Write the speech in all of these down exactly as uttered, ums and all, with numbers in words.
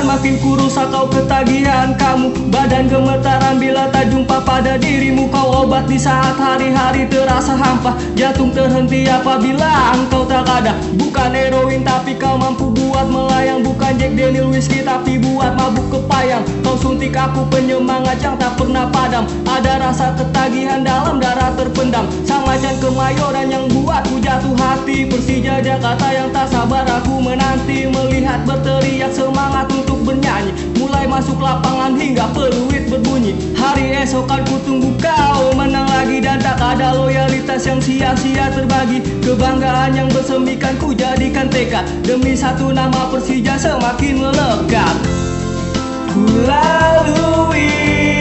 semakin kurusak kau ketagihan kamu. Badan gemetaran bila tak jumpa pada dirimu. Kau obat di saat hari-hari terasa hampa. Jantung terhenti apabila engkau tak ada. Bukan heroin tapi kau mampu buat melayang. Bukan Jack Daniel whisky tapi buat mabuk kepayang. Kau suntik aku penyemangat yang tak pernah padam. Ada rasa ketagihan dalam darah terpendam. Sang macan kemayoran yang buatku jatuh hati. Persija Jakarta yang tak sabar aku menanti. Melihat berteriak semangat untuk bernyanyi. Mulai masuk lapangan hingga peluit berbunyi. Hari esok kan ku tunggu kau menang lagi. Dan tak ada loyalitas yang sia-sia terbagi. Kebanggaan yang bersemikan ku jadikan tekad. Demi satu nama Persija semakin melekat. Ku lalui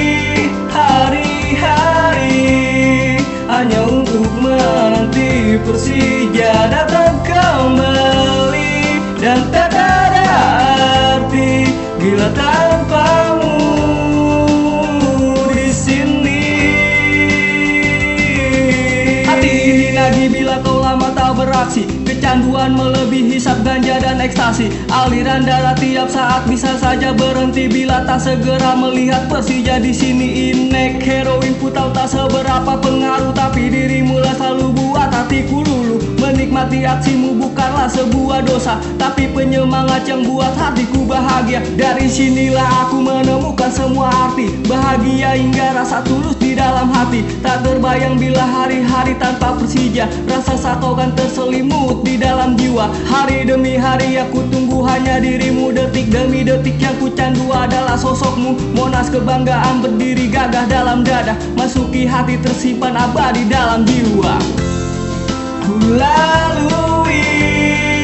hari-hari hanya untuk menanti Persija datang kembali. Dan tak ada arti bila tanpamu di sini. Hati ini nagih bila kau lama tak beraksi. Kecanduan melebihi hisap ganja dan ekstasi. Aliran darah tiap saat bisa saja berhenti bila tak segera melihat Persija di sini. Inek heroin ku tahu tak seberapa pengaruh, tapi dirimu lah selalu buat hatiku luluh. Menikmati aksimu bukanlah sebuah dosa, tapi penyemangat yang buat hatiku bahagia. Dari sinilah aku menemukan semua arti bahagia hingga rasa tulus di dalam hati. Tak terbayang bila hari-hari tanpa Persija. Rasa sakau kan terselimut di dalam jiwa. Hari demi hari aku tunggu hanya dirimu. Detik demi detik yang ku candu adalah sosokmu. Monas kebanggaan berdiri gagah dalam dada. Masuki hati tersimpan abadi dalam jiwa. Ku lalui